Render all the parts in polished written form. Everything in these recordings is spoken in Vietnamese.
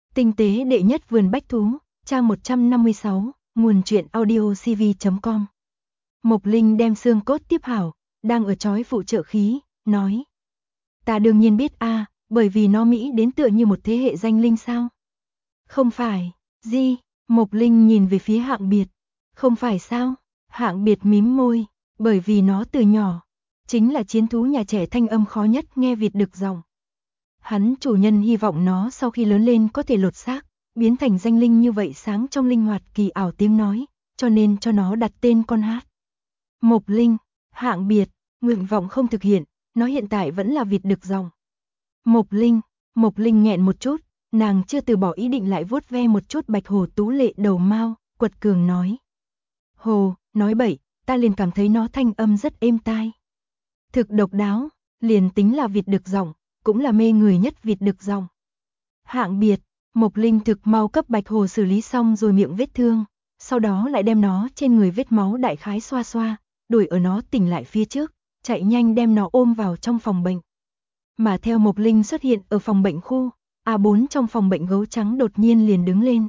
Tinh tế đệ nhất vườn bách thú, trang 156, nguồn truyện audio cv.com. Mộc Linh đem xương cốt tiếp hảo, đang ở chói phụ trợ khí, nói. Ta đương nhiên biết a, bởi vì nó Mỹ đến tựa như một thế hệ danh linh sao? Không phải, gì? Mộc Linh nhìn về phía Hạng Biệt. Không phải sao? Hạng Biệt mím môi, bởi vì nó từ nhỏ chính là chiến thú nhà trẻ thanh âm khó nhất nghe vịt đực giọng. Hắn chủ nhân hy vọng nó sau khi lớn lên có thể lột xác, biến thành danh linh như vậy sáng trong linh hoạt kỳ ảo tiếng nói, cho nên cho nó đặt tên con hát. Mộc Linh, Hạng Biệt, nguyện vọng không thực hiện, nó hiện tại vẫn là vịt đực giọng. Mộc Linh nghẹn một chút, nàng chưa từ bỏ ý định lại vuốt ve một chút bạch hồ tú lệ đầu mao, quật cường nói. Hồ, nói bậy, ta liền cảm thấy nó thanh âm rất êm tai. Thực độc đáo, liền tính là vịt đực giọng, cũng là mê người nhất vịt đực giọng. Hạng Biệt, Mộc Linh thực mau cấp bạch hồ xử lý xong rồi miệng vết thương, sau đó lại đem nó trên người vết máu đại khái xoa xoa, đuổi ở nó tỉnh lại phía trước, chạy nhanh đem nó ôm vào trong phòng bệnh. Mà theo Mộc Linh xuất hiện ở phòng bệnh khu, A4 trong phòng bệnh gấu trắng đột nhiên liền đứng lên.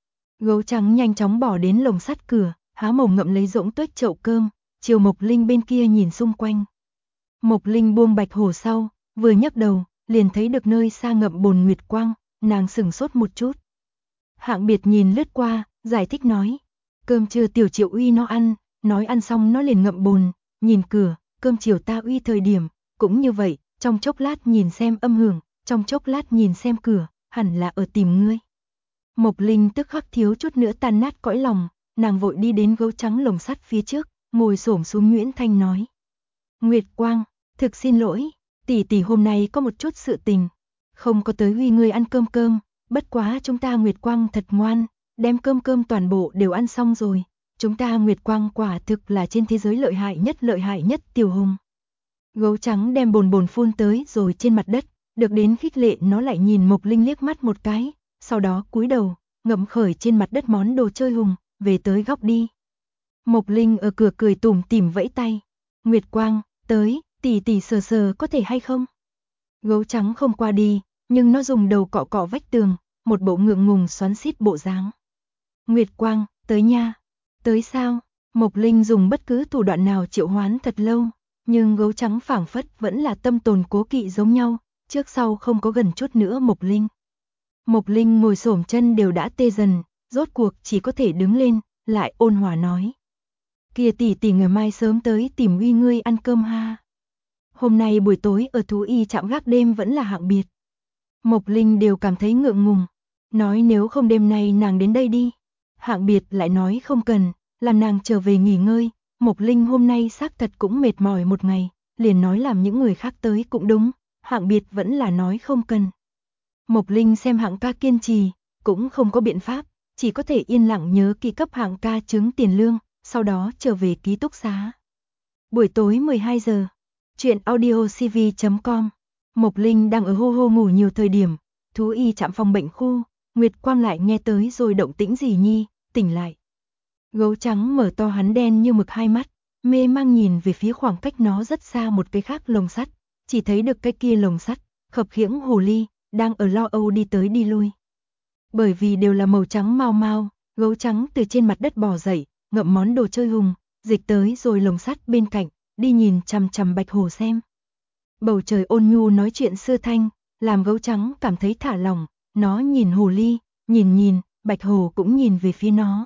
Gấu trắng nhanh chóng bỏ đến lồng sắt cửa, há mồm ngậm lấy rỗng tuếch chậu cơm, chiều Mộc Linh bên kia nhìn xung quanh. Mộc Linh buông bạch hổ sau, vừa nhấc đầu, liền thấy được nơi xa ngậm bồn nguyệt quang, nàng sửng sốt một chút. Hạng Biệt nhìn lướt qua, giải thích nói, cơm trưa tiểu Triệu uy nó ăn, nói ăn xong nó liền ngậm bồn, nhìn cửa, cơm chiều ta uy thời điểm, cũng như vậy, trong chốc lát nhìn xem âm hưởng, trong chốc lát nhìn xem cửa, hẳn là ở tìm ngươi. Mộc Linh tức khắc thiếu chút nữa tan nát cõi lòng, nàng vội đi đến gấu trắng lồng sắt phía trước, ngồi xổm xuống Nguyễn Thanh nói. Nguyệt Quang, thực xin lỗi, tỷ tỷ hôm nay có một chút sự tình, không có tới huy ngươi ăn cơm, bất quá chúng ta Nguyệt Quang thật ngoan, đem cơm toàn bộ đều ăn xong rồi, chúng ta Nguyệt Quang quả thực là trên thế giới lợi hại nhất tiểu hùng. Gấu trắng đem bồn phun tới rồi trên mặt đất, được đến khích lệ nó lại nhìn Mộc Linh liếc mắt một cái, sau đó cúi đầu, ngậm khởi trên mặt đất món đồ chơi hùng, về tới góc đi. Mộc Linh ở cửa cười tủm tỉm vẫy tay, Nguyệt Quang, tới, tỷ tỷ sờ có thể hay không? Gấu trắng không qua đi, nhưng nó dùng đầu cọ cọ vách tường, một bộ ngượng ngùng xoắn xít bộ dáng. Nguyệt Quang, tới nha. Tới sao? Mộc Linh dùng bất cứ thủ đoạn nào triệu hoán thật lâu, nhưng gấu trắng phảng phất vẫn là tâm tồn cố kỵ giống nhau, trước sau không có gần chút nữa Mộc Linh. Mộc Linh ngồi xổm chân đều đã tê dần, rốt cuộc chỉ có thể đứng lên, lại ôn hòa nói. Kia tỷ tỷ ngày mai sớm tới tìm uy ngươi ăn cơm ha. Hôm nay buổi tối ở thú y trạm gác đêm vẫn là Hạng Biệt. Mộc Linh đều cảm thấy ngượng ngùng, nói nếu không đêm nay nàng đến đây đi. Hạng Biệt lại nói không cần, làm nàng trở về nghỉ ngơi. Mộc Linh hôm nay xác thật cũng mệt mỏi một ngày, liền nói làm những người khác tới cũng đúng, Hạng Biệt vẫn là nói không cần. Mộc Linh xem Hạng ca kiên trì, cũng không có biện pháp, chỉ có thể yên lặng nhớ ký cấp Hạng ca chứng tiền lương, sau đó trở về ký túc xá. Buổi tối 12 giờ, truyện audio cv.com. Mộc Linh đang ở hô ngủ nhiều thời điểm, thú y trạm phòng bệnh khu, Nguyệt Quang lại nghe tới rồi động tĩnh gì nhi, tỉnh lại. Gấu trắng mở to hắn đen như mực hai mắt, mê mang nhìn về phía khoảng cách nó rất xa một cái khác lồng sắt, chỉ thấy được cái kia lồng sắt, khập khiễng hồ ly, đang ở lo âu đi tới đi lui. Bởi vì đều là màu trắng mau, gấu trắng từ trên mặt đất bò dậy, ngậm món đồ chơi hùng, dịch tới rồi lồng sắt bên cạnh, đi nhìn chằm chằm bạch hồ xem. Bầu trời ôn nhu nói chuyện xưa thanh, làm gấu trắng cảm thấy thả lỏng, nó nhìn hồ ly, nhìn, bạch hồ cũng nhìn về phía nó.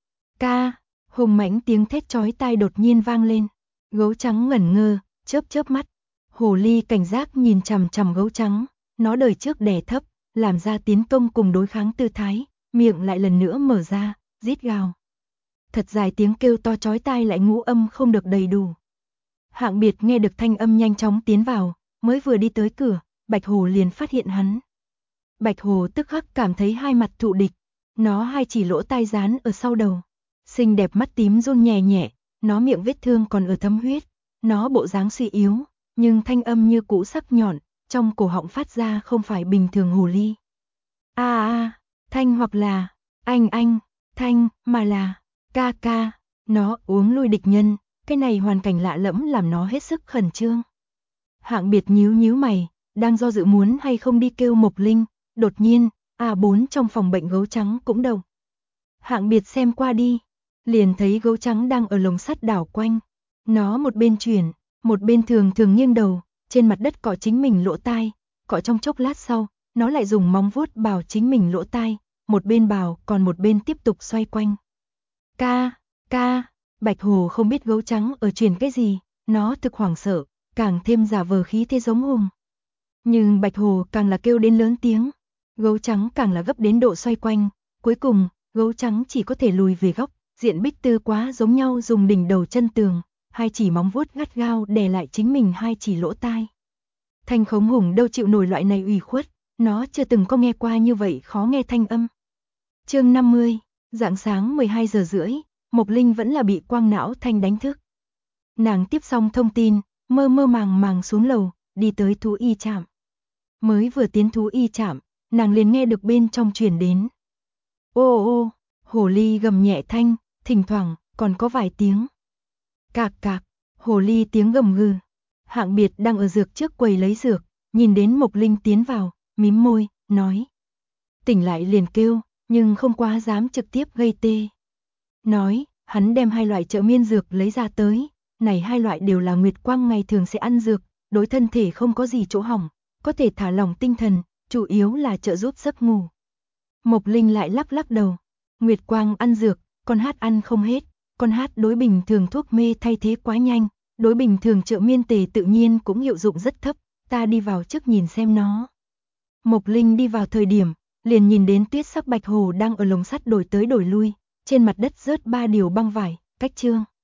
Ca, hùng mãnh tiếng thét chói tai đột nhiên vang lên, gấu trắng ngẩn ngơ, chớp mắt, hồ ly cảnh giác nhìn chằm chằm gấu trắng, nó đời trước đè thấp, làm ra tiến công cùng đối kháng tư thái, miệng lại lần nữa mở ra, rít gào. Thật dài tiếng kêu to chói tai lại ngũ âm không được đầy đủ. Hạng Biệt nghe được thanh âm nhanh chóng tiến vào, mới vừa đi tới cửa, Bạch Hồ liền phát hiện hắn. Bạch Hồ tức khắc cảm thấy hai mặt thụ địch, nó hai chỉ lỗ tai dán ở sau đầu, xinh đẹp mắt tím run nhẹ, nó miệng vết thương còn ở thấm huyết, nó bộ dáng suy yếu, nhưng thanh âm như cũ sắc nhọn, trong cổ họng phát ra không phải bình thường hồ ly. Thanh hoặc là anh, thanh mà là ca, nó uống lui địch nhân. Cái này hoàn cảnh lạ lẫm làm nó hết sức khẩn trương. Hạng Biệt nhíu mày, đang do dự muốn hay không đi kêu Mộc Linh, đột nhiên, A4 trong phòng bệnh gấu trắng cũng đầu. Hạng Biệt xem qua đi, liền thấy gấu trắng đang ở lồng sắt đảo quanh. Nó một bên chuyển, một bên thường thường nghiêng đầu, trên mặt đất cọ chính mình lỗ tai, cọ trong chốc lát sau, nó lại dùng móng vuốt bào chính mình lỗ tai, một bên bào còn một bên tiếp tục xoay quanh. Ca, ca, Bạch Hồ không biết gấu trắng ở truyền cái gì, nó thực hoảng sợ, càng thêm giả vờ khí thế giống hùng. Nhưng Bạch Hồ càng là kêu đến lớn tiếng, gấu trắng càng là gấp đến độ xoay quanh, cuối cùng, gấu trắng chỉ có thể lùi về góc, diện Bích Tư quá giống nhau dùng đỉnh đầu chân tường, hai chỉ móng vuốt gắt gao đè lại chính mình hai chỉ lỗ tai. Thanh Khống Hùng đâu chịu nổi loại này ủy khuất, nó chưa từng có nghe qua như vậy khó nghe thanh âm. Chương 50, rạng sáng 12 giờ rưỡi, Mộc Linh vẫn là bị quang não thanh đánh thức. Nàng tiếp xong thông tin, mơ mơ màng màng xuống lầu, đi tới thú y trạm. Mới vừa tiến thú y trạm, nàng liền nghe được bên trong truyền đến. Ô ô, hồ ly gầm nhẹ thanh, thỉnh thoảng còn có vài tiếng. Cạc cạc, hồ ly tiếng gầm gừ. Hạng Biệt đang ở dược trước quầy lấy dược, nhìn đến Mộc Linh tiến vào, mím môi, nói. Tỉnh lại liền kêu, nhưng không quá dám trực tiếp gây tê. Nói, hắn đem hai loại trợ miên dược lấy ra tới, này hai loại đều là Nguyệt Quang ngày thường sẽ ăn dược, đối thân thể không có gì chỗ hỏng, có thể thả lỏng tinh thần, chủ yếu là trợ giúp giấc ngủ. Mộc Linh lại lắc lắc đầu, Nguyệt Quang ăn dược, con hát ăn không hết, con hát đối bình thường thuốc mê thay thế quá nhanh, đối bình thường trợ miên tề tự nhiên cũng hiệu dụng rất thấp, ta đi vào trước nhìn xem nó. Mộc Linh đi vào thời điểm, liền nhìn đến Tuyết Sắc Bạch Hồ đang ở lồng sắt đổi tới đổi lui, trên mặt đất rớt 3 điều băng vải, cách trương.